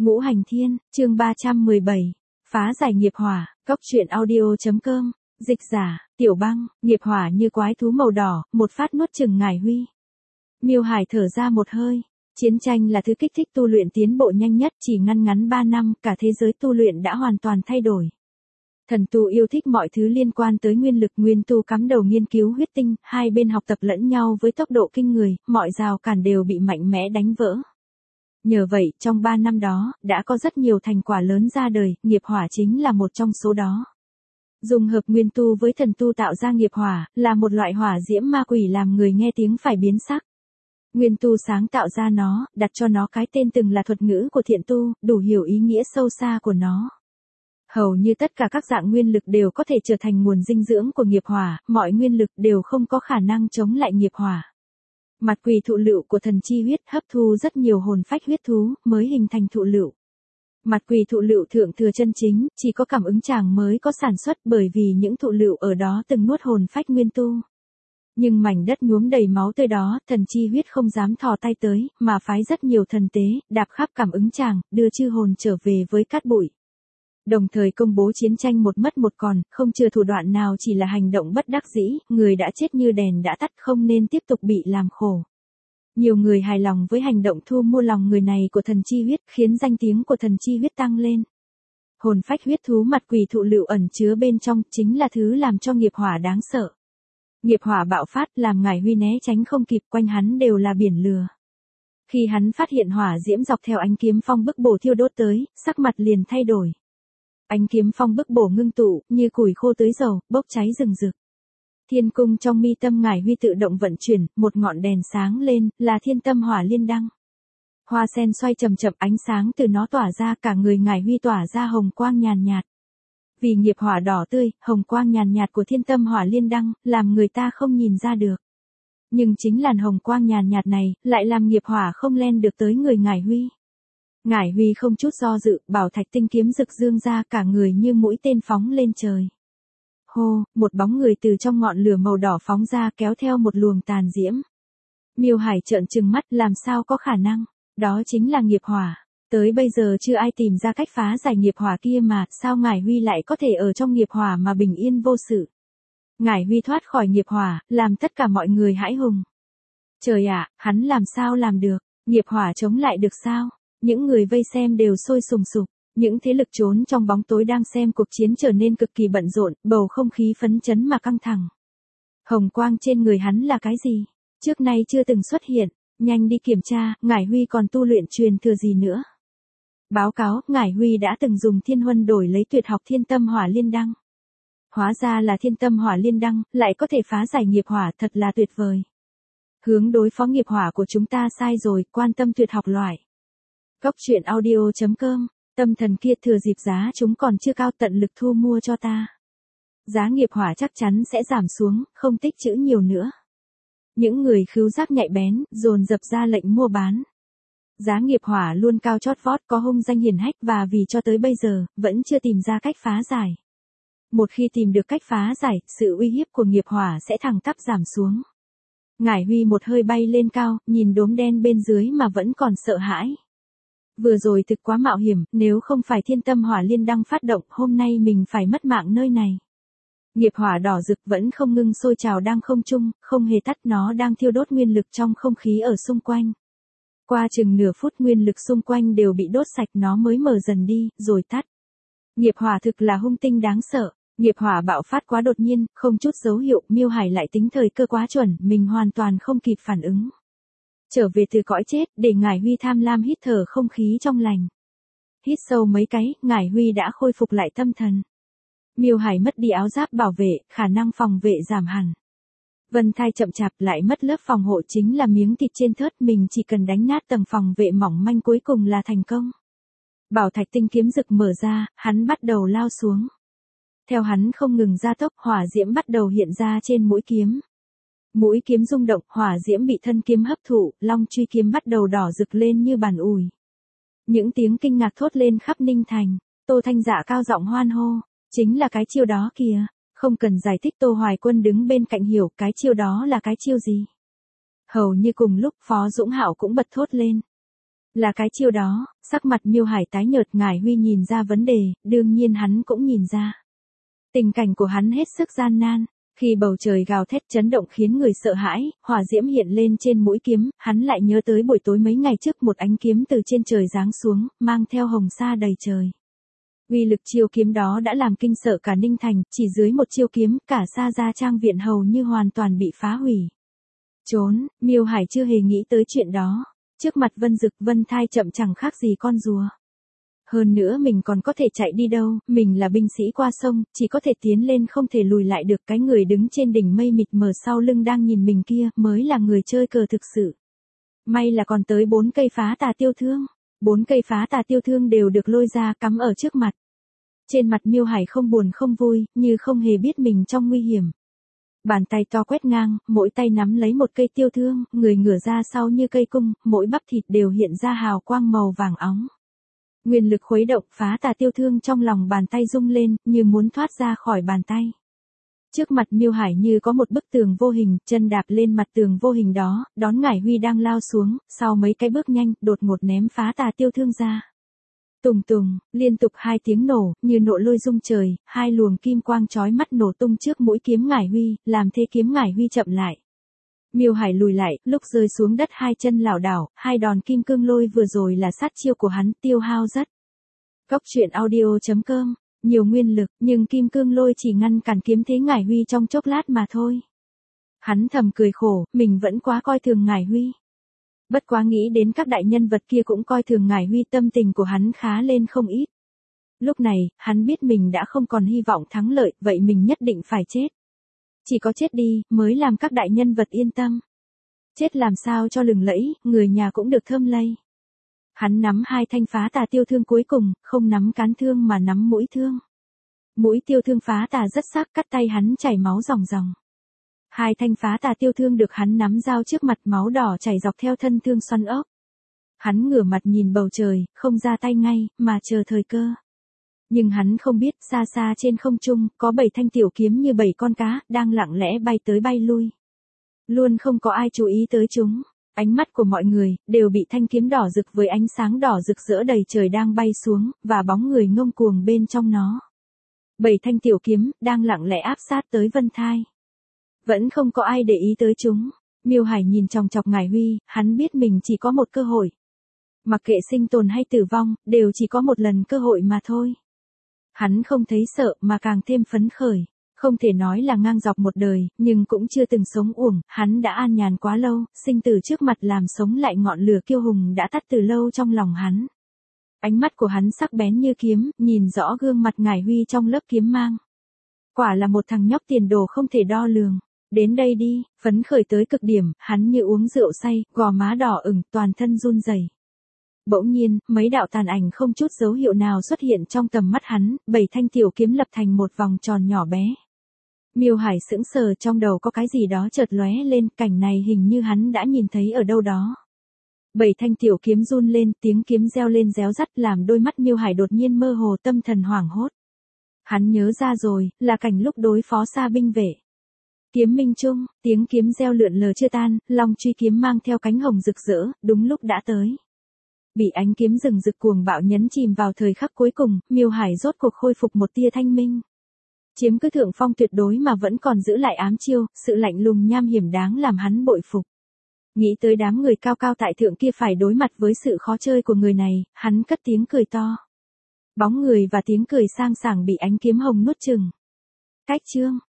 Ngũ Hành Thiên, chương 317. Phá giải nghiệp hỏa, góc truyện audio.com, dịch giả, Tiểu Băng, nghiệp hỏa như quái thú màu đỏ, một phát nuốt chửng Ngải Huy. Miêu Hải thở ra một hơi, chiến tranh là thứ kích thích tu luyện tiến bộ nhanh nhất, chỉ ngắn 3 năm, cả thế giới tu luyện đã hoàn toàn thay đổi. Thần tu yêu thích mọi thứ liên quan tới nguyên lực, nguyên tu cắm đầu nghiên cứu huyết tinh, hai bên học tập lẫn nhau với tốc độ kinh người, mọi rào cản đều bị mạnh mẽ đánh vỡ. Nhờ vậy, trong 3 năm đó, đã có rất nhiều thành quả lớn ra đời, nghiệp hỏa chính là một trong số đó. Dùng hợp nguyên tu với thần tu tạo ra nghiệp hỏa, là một loại hỏa diễm ma quỷ làm người nghe tiếng phải biến sắc. Nguyên tu sáng tạo ra nó, đặt cho nó cái tên từng là thuật ngữ của thiện tu, đủ hiểu ý nghĩa sâu xa của nó. Hầu như tất cả các dạng nguyên lực đều có thể trở thành nguồn dinh dưỡng của nghiệp hỏa, mọi nguyên lực đều không có khả năng chống lại nghiệp hỏa. Mặt quỷ thụ lựu của thần chi huyết hấp thu rất nhiều hồn phách huyết thú, mới hình thành thụ lựu. Mặt quỷ thụ lựu thượng thừa chân chính, chỉ có cảm ứng chàng mới có sản xuất, bởi vì những thụ lựu ở đó từng nuốt hồn phách nguyên tu. Nhưng mảnh đất nhuốm đầy máu tươi đó, thần chi huyết không dám thò tay tới, mà phái rất nhiều thần tế, đạp khắp cảm ứng chàng, đưa chư hồn trở về với cát bụi. Đồng thời công bố chiến tranh một mất một còn, không chừa thủ đoạn nào, chỉ là hành động bất đắc dĩ, người đã chết như đèn đã tắt, không nên tiếp tục bị làm khổ. Nhiều người hài lòng với hành động thu mua lòng người này của thần chi huyết, khiến danh tiếng của thần chi huyết tăng lên. Hồn phách huyết thú mặt quỷ thụ lựu ẩn chứa bên trong, chính là thứ làm cho nghiệp hỏa đáng sợ. Nghiệp hỏa bạo phát, làm Ngải Huy né tránh không kịp, quanh hắn đều là biển lửa. Khi hắn phát hiện hỏa diễm dọc theo ánh kiếm phong bức bổ thiêu đốt tới, sắc mặt liền thay đổi. Ánh kiếm phong bức bổ ngưng tụ, như củi khô tưới dầu, bốc cháy rừng rực. Thiên cung trong mi tâm Ngải Huy tự động vận chuyển, một ngọn đèn sáng lên, là Thiên Tâm Hỏa Liên Đăng. Hoa sen xoay chậm chậm, ánh sáng từ nó tỏa ra, cả người Ngải Huy tỏa ra hồng quang nhàn nhạt. Vì nghiệp hỏa đỏ tươi, hồng quang nhàn nhạt của Thiên Tâm Hỏa Liên Đăng, làm người ta không nhìn ra được. Nhưng chính làn hồng quang nhàn nhạt này, lại làm nghiệp hỏa không len được tới người Ngải Huy. Ngải Huy không chút do dự, bảo thạch tinh kiếm rực dương ra, cả người như mũi tên phóng lên trời. Hô, một bóng người từ trong ngọn lửa màu đỏ phóng ra, kéo theo một luồng tàn diễm. Miêu Hải trợn trừng mắt, làm sao có khả năng, đó chính là nghiệp hỏa. Tới bây giờ chưa ai tìm ra cách phá giải nghiệp hỏa kia mà, sao Ngải Huy lại có thể ở trong nghiệp hỏa mà bình yên vô sự. Ngải Huy thoát khỏi nghiệp hỏa, làm tất cả mọi người hãi hùng. Trời ạ, hắn làm sao làm được, nghiệp hỏa chống lại được sao? Những người vây xem đều sôi sùng sục, những thế lực trốn trong bóng tối đang xem cuộc chiến trở nên cực kỳ bận rộn, bầu không khí phấn chấn mà căng thẳng. Hồng quang trên người hắn là cái gì? Trước nay chưa từng xuất hiện, nhanh đi kiểm tra, Ngải Huy còn tu luyện truyền thừa gì nữa? Báo cáo, Ngải Huy đã từng dùng thiên huân đổi lấy tuyệt học Thiên Tâm Hỏa Liên Đăng. Hóa ra là Thiên Tâm Hỏa Liên Đăng, lại có thể phá giải nghiệp hỏa, thật là tuyệt vời. Hướng đối phó nghiệp hỏa của chúng ta sai rồi, quan tâm tuyệt học loại. Góc truyện audio.com, tâm thần kia thừa dịp giá chúng còn chưa cao, tận lực thu mua cho ta. Giá nghiệp hỏa chắc chắn sẽ giảm xuống, không tích trữ nhiều nữa. Những người khứu giác nhạy bén, dồn dập ra lệnh mua bán. Giá nghiệp hỏa luôn cao chót vót, có hung danh hiển hách, và vì cho tới bây giờ, vẫn chưa tìm ra cách phá giải. Một khi tìm được cách phá giải, sự uy hiếp của nghiệp hỏa sẽ thẳng tắp giảm xuống. Ngải Huy một hơi bay lên cao, nhìn đốm đen bên dưới mà vẫn còn sợ hãi. Vừa rồi thực quá mạo hiểm, nếu không phải Thiên Tâm Hỏa Liên Đăng phát động, hôm nay mình phải mất mạng nơi này. Nghiệp hỏa đỏ rực vẫn không ngưng sôi trào đang không trung, không hề tắt, nó đang thiêu đốt nguyên lực trong không khí ở xung quanh. Qua chừng nửa phút nguyên lực xung quanh đều bị đốt sạch, nó mới mở dần đi, rồi tắt. Nghiệp hỏa thực là hung tinh đáng sợ, nghiệp hỏa bạo phát quá đột nhiên, không chút dấu hiệu, Miêu Hải lại tính thời cơ quá chuẩn, mình hoàn toàn không kịp phản ứng. Trở về từ cõi chết, để Ngải Huy tham lam hít thở không khí trong lành. Hít sâu mấy cái, Ngải Huy đã khôi phục lại tâm thần. Miêu Hải mất đi áo giáp bảo vệ, khả năng phòng vệ giảm hẳn. Vân thai chậm chạp, lại mất lớp phòng hộ, chính là miếng thịt trên thớt, mình chỉ cần đánh nát tầng phòng vệ mỏng manh cuối cùng là thành công. Bảo thạch tinh kiếm rực mở ra, hắn bắt đầu lao xuống. Theo hắn không ngừng gia tốc, hỏa diễm bắt đầu hiện ra trên mũi kiếm. Mũi kiếm rung động, hỏa diễm bị thân kiếm hấp thụ, long truy kiếm bắt đầu đỏ rực lên như bàn ủi. Những tiếng kinh ngạc thốt lên khắp Ninh Thành, Tô Thanh Dạ cao giọng hoan hô, chính là cái chiêu đó kìa, không cần giải thích, Tô Hoài Quân đứng bên cạnh hiểu cái chiêu đó là cái chiêu gì. Hầu như cùng lúc Phó Dũng Hạo cũng bật thốt lên. Là cái chiêu đó, sắc mặt Miêu Hải tái nhợt, Ngải Huy nhìn ra vấn đề, đương nhiên hắn cũng nhìn ra. Tình cảnh của hắn hết sức gian nan, khi bầu trời gào thét chấn động khiến người sợ hãi, hỏa diễm hiện lên trên mũi kiếm, hắn lại nhớ tới buổi tối mấy ngày trước một ánh kiếm từ trên trời giáng xuống, mang theo hồng sa đầy trời. Uy lực chiêu kiếm đó đã làm kinh sợ cả Ninh Thành, chỉ dưới một chiêu kiếm, cả Sa Gia Trang viện hầu như hoàn toàn bị phá hủy. Trốn, Miêu Hải chưa hề nghĩ tới chuyện đó. Trước mặt Vân Dực, Vân Thai chậm chẳng khác gì con rùa. Hơn nữa mình còn có thể chạy đi đâu, mình là binh sĩ qua sông, chỉ có thể tiến lên không thể lùi lại được. Cái người đứng trên đỉnh mây mịt mờ sau lưng đang nhìn mình kia mới là người chơi cờ thực sự. May là còn tới 4 cây phá tà tiêu thương. 4 cây phá tà tiêu thương đều được lôi ra cắm ở trước mặt. Trên mặt Miêu Hải không buồn không vui, như không hề biết mình trong nguy hiểm. Bàn tay to quét ngang, mỗi tay nắm lấy một cây tiêu thương, người ngửa ra sau như cây cung, mỗi bắp thịt đều hiện ra hào quang màu vàng óng. Nguyên lực khuấy động, phá tà tiêu thương trong lòng bàn tay rung lên, như muốn thoát ra khỏi bàn tay. Trước mặt Miêu Hải như có một bức tường vô hình, chân đạp lên mặt tường vô hình đó, đón Ngải Huy đang lao xuống, sau mấy cái bước nhanh, đột ngột ném phá tà tiêu thương ra. Tùng tùng, liên tục 2 tiếng nổ, như nộ lôi rung trời, 2 luồng kim quang chói mắt nổ tung trước mũi kiếm Ngải Huy, làm thế kiếm Ngải Huy chậm lại. Miêu Hải lùi lại, lúc rơi xuống đất 2 chân lảo đảo, 2 đòn kim cương lôi vừa rồi là sát chiêu của hắn, tiêu hao rất. Cốc truyện audio.com, nhiều nguyên lực, nhưng kim cương lôi chỉ ngăn cản kiếm thế Ngải Huy trong chốc lát mà thôi. Hắn thầm cười khổ, mình vẫn quá coi thường Ngải Huy. Bất quá nghĩ đến các đại nhân vật kia cũng coi thường Ngải Huy, tâm tình của hắn khá lên không ít. Lúc này, hắn biết mình đã không còn hy vọng thắng lợi, vậy mình nhất định phải chết. Chỉ có chết đi, mới làm các đại nhân vật yên tâm. Chết làm sao cho lừng lẫy, người nhà cũng được thơm lây. Hắn nắm 2 thanh phá tà tiêu thương cuối cùng, không nắm cán thương mà nắm mũi thương. Mũi tiêu thương phá tà rất sắc, cắt tay hắn chảy máu ròng ròng. 2 thanh phá tà tiêu thương được hắn nắm dao trước mặt, máu đỏ chảy dọc theo thân thương xoăn ốc. Hắn ngửa mặt nhìn bầu trời, không ra tay ngay, mà chờ thời cơ. Nhưng hắn không biết, xa xa trên không trung, có 7 thanh tiểu kiếm như 7 con cá, đang lặng lẽ bay tới bay lui. Luôn không có ai chú ý tới chúng. Ánh mắt của mọi người, đều bị thanh kiếm đỏ rực với ánh sáng đỏ rực rỡ đầy trời đang bay xuống, và bóng người ngông cuồng bên trong nó. 7 thanh tiểu kiếm, đang lặng lẽ áp sát tới Vân Thai. Vẫn không có ai để ý tới chúng. Miêu Hải nhìn chòng chọc Ngải Huy, hắn biết mình chỉ có một cơ hội. Mặc kệ sinh tồn hay tử vong, đều chỉ có một lần cơ hội mà thôi. Hắn không thấy sợ mà càng thêm phấn khởi. Không thể nói là ngang dọc một đời, nhưng cũng chưa từng sống uổng, hắn đã an nhàn quá lâu, sinh tử trước mặt làm sống lại ngọn lửa kiêu hùng đã tắt từ lâu trong lòng hắn. Ánh mắt của hắn sắc bén như kiếm, nhìn rõ gương mặt Ngải Huy trong lớp kiếm mang. Quả là một thằng nhóc tiền đồ không thể đo lường. Đến đây đi, phấn khởi tới cực điểm, hắn như uống rượu say, gò má đỏ ửng, toàn thân run rẩy. Bỗng nhiên, mấy đạo tàn ảnh không chút dấu hiệu nào xuất hiện trong tầm mắt hắn, 7 thanh tiểu kiếm lập thành một vòng tròn nhỏ bé. Miêu Hải sững sờ, trong đầu có cái gì đó chợt lóe lên, cảnh này hình như hắn đã nhìn thấy ở đâu đó. 7 thanh tiểu kiếm run lên, tiếng kiếm reo lên réo rắt làm đôi mắt Miêu Hải đột nhiên mơ hồ, tâm thần hoảng hốt. Hắn nhớ ra rồi, là cảnh lúc đối phó Sa binh vệ. Kiếm minh trung, tiếng kiếm reo lượn lờ chưa tan, long truy kiếm mang theo cánh hồng rực rỡ, đúng lúc đã tới. Bị ánh kiếm rừng rực cuồng bạo nhấn chìm vào thời khắc cuối cùng, Miêu Hải rốt cuộc khôi phục một tia thanh minh. Chiếm cứ thượng phong tuyệt đối mà vẫn còn giữ lại ám chiêu, sự lạnh lùng nham hiểm đáng làm hắn bội phục. Nghĩ tới đám người cao cao tại thượng kia phải đối mặt với sự khó chơi của người này, hắn cất tiếng cười to. Bóng người và tiếng cười sang sảng bị ánh kiếm hồng nuốt chửng. Cách chương